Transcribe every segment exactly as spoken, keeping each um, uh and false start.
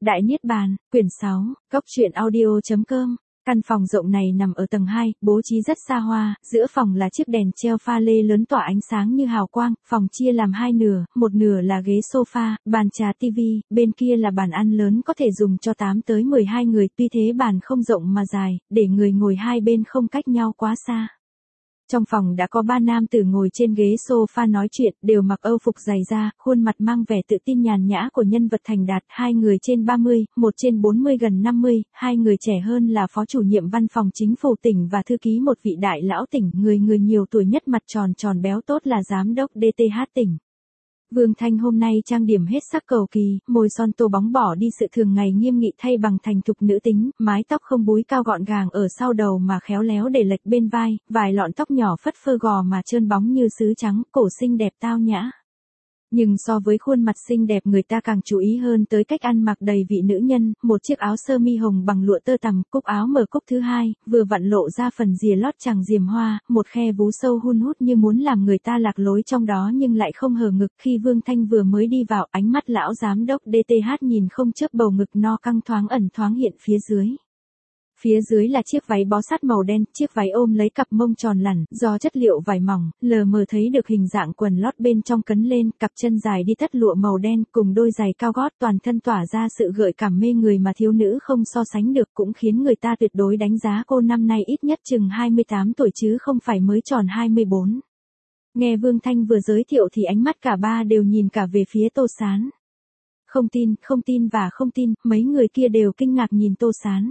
Đại Niết Bàn, quyển sáu, Cốc truyện audio chấm com. Căn phòng rộng này nằm ở tầng hai, bố trí rất xa hoa, giữa phòng là chiếc đèn treo pha lê lớn tỏa ánh sáng như hào quang, phòng chia làm hai nửa, một nửa là ghế sofa, bàn trà tivi, bên kia là bàn ăn lớn có thể dùng cho tám tới mười hai người, tuy thế bàn không rộng mà dài, để người ngồi hai bên không cách nhau quá xa. Trong phòng đã có ba nam tử ngồi trên ghế sofa nói chuyện, đều mặc âu phục dày da, khuôn mặt mang vẻ tự tin nhàn nhã của nhân vật thành đạt, hai người trên ba mươi, một trên bốn mươi gần năm mươi, hai người trẻ hơn là phó chủ nhiệm văn phòng chính phủ tỉnh và thư ký một vị đại lão tỉnh, người người nhiều tuổi nhất mặt tròn tròn béo tốt là giám đốc đê tê hát tỉnh. Vương Thanh hôm nay trang điểm hết sắc cầu kỳ, môi son tô bóng bỏ đi sự thường ngày nghiêm nghị thay bằng thành thục nữ tính, mái tóc không búi cao gọn gàng ở sau đầu mà khéo léo để lệch bên vai, vài lọn tóc nhỏ phất phơ gò mà trơn bóng như sứ trắng, cổ xinh đẹp tao nhã. Nhưng so với khuôn mặt xinh đẹp người ta càng chú ý hơn tới cách ăn mặc đầy vị nữ nhân, một chiếc áo sơ mi hồng bằng lụa tơ tằm, cúc áo mở cúc thứ hai, vừa vặn lộ ra phần rìa lót chằng diềm hoa, một khe vú sâu hun hút như muốn làm người ta lạc lối trong đó nhưng lại không hở ngực. Khi Vương Thanh vừa mới đi vào, ánh mắt lão giám đốc đê tê hát nhìn không chớp bầu ngực no căng thoáng ẩn thoáng hiện phía dưới. Phía dưới là chiếc váy bó sát màu đen, chiếc váy ôm lấy cặp mông tròn lẳn, do chất liệu vải mỏng, lờ mờ thấy được hình dạng quần lót bên trong cấn lên, cặp chân dài đi tất lụa màu đen cùng đôi giày cao gót, toàn thân tỏa ra sự gợi cảm mê người mà thiếu nữ không so sánh được, cũng khiến người ta tuyệt đối đánh giá cô năm nay ít nhất chừng hai mươi tám tuổi chứ không phải mới tròn hai mươi bốn. Nghe Vương Thanh vừa giới thiệu thì ánh mắt cả ba đều nhìn cả về phía Tô Sán. Không tin, không tin và không tin, mấy người kia đều kinh ngạc nhìn Tô Sán.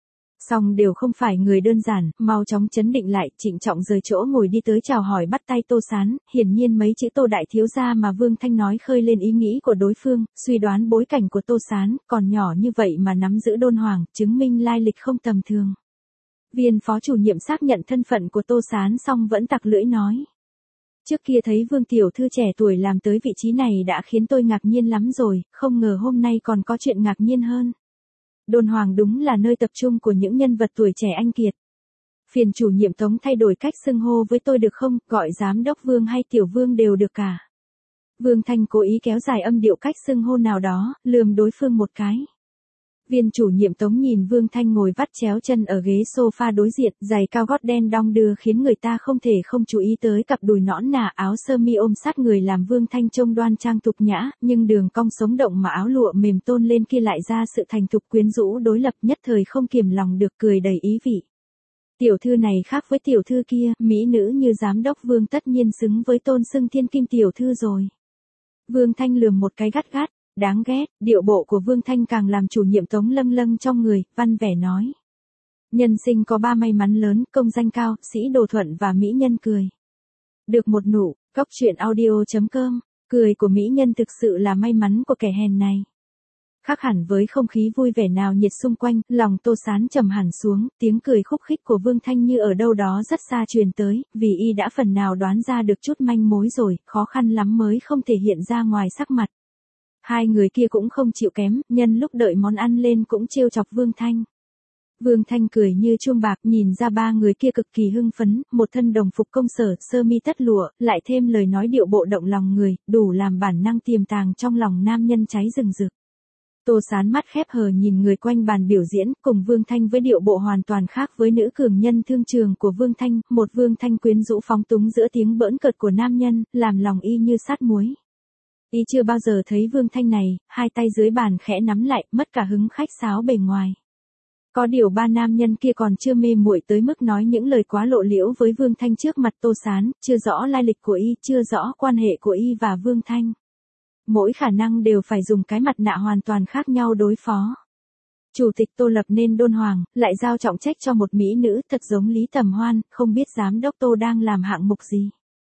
Song đều không phải người đơn giản, mau chóng chấn định lại, trịnh trọng rời chỗ ngồi đi tới chào hỏi bắt tay Tô Sán, hiển nhiên mấy chữ Tô đại thiếu gia mà Vương Thanh nói khơi lên ý nghĩ của đối phương, suy đoán bối cảnh của Tô Sán, còn nhỏ như vậy mà nắm giữ đôn hoàng, chứng minh lai lịch không tầm thường. Viên phó chủ nhiệm xác nhận thân phận của Tô Sán xong vẫn tặc lưỡi nói. Trước kia thấy Vương tiểu thư trẻ tuổi làm tới vị trí này đã khiến tôi ngạc nhiên lắm rồi, không ngờ hôm nay còn có chuyện ngạc nhiên hơn. Đôn hoàng đúng là nơi tập trung của những nhân vật tuổi trẻ anh kiệt. Phiền chủ nhiệm Tống thay đổi cách xưng hô với tôi được không, gọi giám đốc Vương hay tiểu Vương đều được cả. Vương Thanh cố ý kéo dài âm điệu cách xưng hô nào đó, lườm đối phương một cái. Viên chủ nhiệm Tống nhìn Vương Thanh ngồi vắt chéo chân ở ghế sofa đối diện, giày cao gót đen đong đưa khiến người ta không thể không chú ý tới cặp đùi nõn nà, áo sơ mi ôm sát người làm Vương Thanh trông đoan trang tục nhã, nhưng đường cong sống động mà áo lụa mềm tôn lên kia lại ra sự thành thục quyến rũ đối lập, nhất thời không kiềm lòng được cười đầy ý vị. Tiểu thư này khác với tiểu thư kia, mỹ nữ như giám đốc Vương tất nhiên xứng với tôn xưng thiên kim tiểu thư rồi. Vương Thanh lườm một cái gắt gắt. Đáng ghét, điệu bộ của Vương Thanh càng làm chủ nhiệm Tống lâng lâng trong người, văn vẻ nói. Nhân sinh có ba may mắn lớn, công danh cao, sĩ đồ thuận và mỹ nhân cười. Được một nụ, Cốc truyện audio chấm com, cười của mỹ nhân thực sự là may mắn của kẻ hèn này. Khác hẳn với không khí vui vẻ nào nhiệt xung quanh, lòng Tô Sán trầm hẳn xuống, tiếng cười khúc khích của Vương Thanh như ở đâu đó rất xa truyền tới, vì y đã phần nào đoán ra được chút manh mối rồi, khó khăn lắm mới không thể hiện ra ngoài sắc mặt. Hai người kia cũng không chịu kém, nhân lúc đợi món ăn lên cũng trêu chọc Vương Thanh. Vương Thanh cười như chuông bạc, nhìn ra ba người kia cực kỳ hưng phấn, một thân đồng phục công sở, sơ mi tất lụa, lại thêm lời nói điệu bộ động lòng người, đủ làm bản năng tiềm tàng trong lòng nam nhân cháy rừng rực. Tô Sán mắt khép hờ nhìn người quanh bàn biểu diễn, cùng Vương Thanh với điệu bộ hoàn toàn khác với nữ cường nhân thương trường của Vương Thanh, một Vương Thanh quyến rũ phóng túng giữa tiếng bỡn cợt của nam nhân, làm lòng y như sát muối. Y chưa bao giờ thấy Vương Thanh này, hai tay dưới bàn khẽ nắm lại, mất cả hứng khách sáo bề ngoài. Có điều ba nam nhân kia còn chưa mê muội tới mức nói những lời quá lộ liễu với Vương Thanh trước mặt Tô Sán, chưa rõ lai lịch của y, chưa rõ quan hệ của y và Vương Thanh. Mỗi khả năng đều phải dùng cái mặt nạ hoàn toàn khác nhau đối phó. Chủ tịch Tô lập nên đôn hoàng, lại giao trọng trách cho một mỹ nữ thật giống Lý Tầm Hoan, không biết giám đốc Tô đang làm hạng mục gì.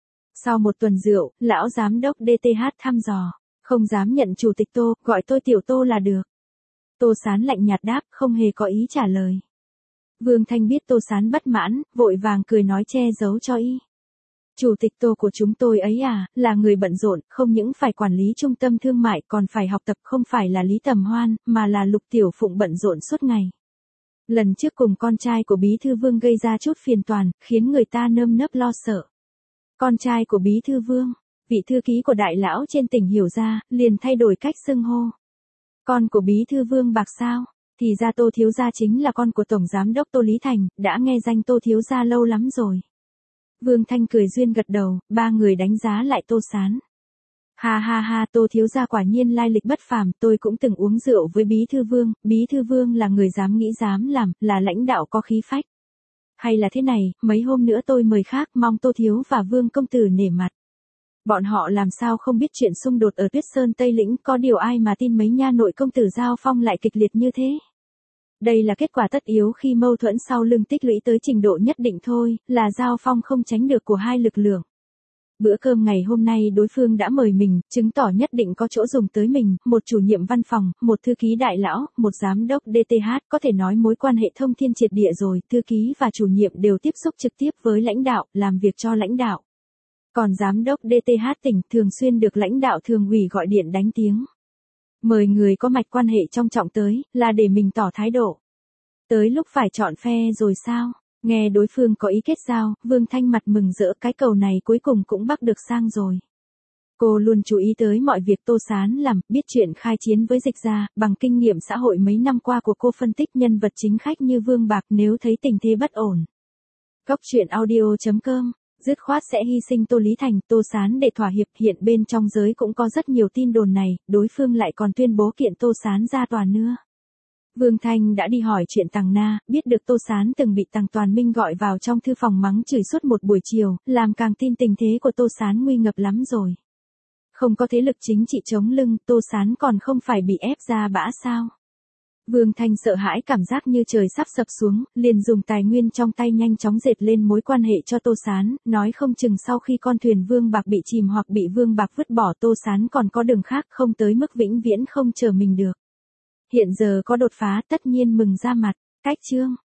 Sau một tuần rượu, lão giám đốc đê tê hát thăm dò, không dám nhận chủ tịch Tô, gọi tôi tiểu Tô là được. Tô Sán lạnh nhạt đáp, không hề có ý trả lời. Vương Thanh biết Tô Sán bất mãn, vội vàng cười nói che giấu cho y. Chủ tịch Tô của chúng tôi ấy à, là người bận rộn, không những phải quản lý trung tâm thương mại còn phải học tập, không phải là Lý Tầm Hoan, mà là Lục Tiểu Phụng bận rộn suốt ngày. Lần trước cùng con trai của Bí Thư Vương gây ra chút phiền toàn, khiến người ta nơm nớp lo sợ. Con trai của Bí Thư Vương, vị thư ký của đại lão trên tỉnh hiểu ra, liền thay đổi cách xưng hô. Con của bí thư Vương Bạc sao? Thì ra Tô thiếu gia chính là con của Tổng Giám đốc Tô Lý Thành, đã nghe danh Tô thiếu gia lâu lắm rồi. Vương Thanh cười duyên gật đầu, ba người đánh giá lại Tô Sán. Ha ha ha, Tô thiếu gia quả nhiên lai lịch bất phàm, tôi cũng từng uống rượu với bí thư Vương, bí thư Vương là người dám nghĩ dám làm, là lãnh đạo có khí phách. Hay là thế này, mấy hôm nữa tôi mời khác, mong Tô thiếu và Vương công tử nể mặt. Bọn họ làm sao không biết chuyện xung đột ở Tuyết Sơn Tây Lĩnh, có điều ai mà tin mấy nha nội công tử giao phong lại kịch liệt như thế. Đây là kết quả tất yếu khi mâu thuẫn sau lưng tích lũy tới trình độ nhất định thôi, là giao phong không tránh được của hai lực lượng. Bữa cơm ngày hôm nay đối phương đã mời mình, chứng tỏ nhất định có chỗ dùng tới mình, một chủ nhiệm văn phòng, một thư ký đại lão, một giám đốc đê tê hát, có thể nói mối quan hệ thông thiên triệt địa rồi, thư ký và chủ nhiệm đều tiếp xúc trực tiếp với lãnh đạo, làm việc cho lãnh đạo. Còn giám đốc đê tê hát tỉnh thường xuyên được lãnh đạo thường ủy gọi điện đánh tiếng. Mời người có mạch quan hệ trong trọng tới, là để mình tỏ thái độ. Tới lúc phải chọn phe rồi sao? Nghe đối phương có ý kết giao, Vương Thanh mặt mừng rỡ, cái cầu này cuối cùng cũng bắt được sang rồi. Cô luôn chú ý tới mọi việc Tô Sán làm, biết chuyện khai chiến với Dịch gia, bằng kinh nghiệm xã hội mấy năm qua của cô phân tích nhân vật chính khách như Vương Bạc nếu thấy tình thế bất ổn. Góc truyện audio chấm com, dứt khoát sẽ hy sinh Tô Lý Thành, Tô Sán để thỏa hiệp, hiện bên trong giới cũng có rất nhiều tin đồn này, đối phương lại còn tuyên bố kiện Tô Sán ra tòa nữa. Vương Thanh đã đi hỏi chuyện Tằng Na, biết được Tô Sán từng bị Tằng Toàn Minh gọi vào trong thư phòng mắng chửi suốt một buổi chiều, làm càng tin tình thế của Tô Sán nguy ngập lắm rồi. Không có thế lực chính trị chống lưng, Tô Sán còn không phải bị ép ra bã sao? Vương Thanh sợ hãi cảm giác như trời sắp sập xuống, liền dùng tài nguyên trong tay nhanh chóng dệt lên mối quan hệ cho Tô Sán, nói không chừng sau khi con thuyền Vương Bạc bị chìm hoặc bị Vương Bạc vứt bỏ Tô Sán còn có đường khác, không tới mức vĩnh viễn không chờ mình được. Hiện giờ có đột phá tất nhiên mừng ra mặt, cách chương.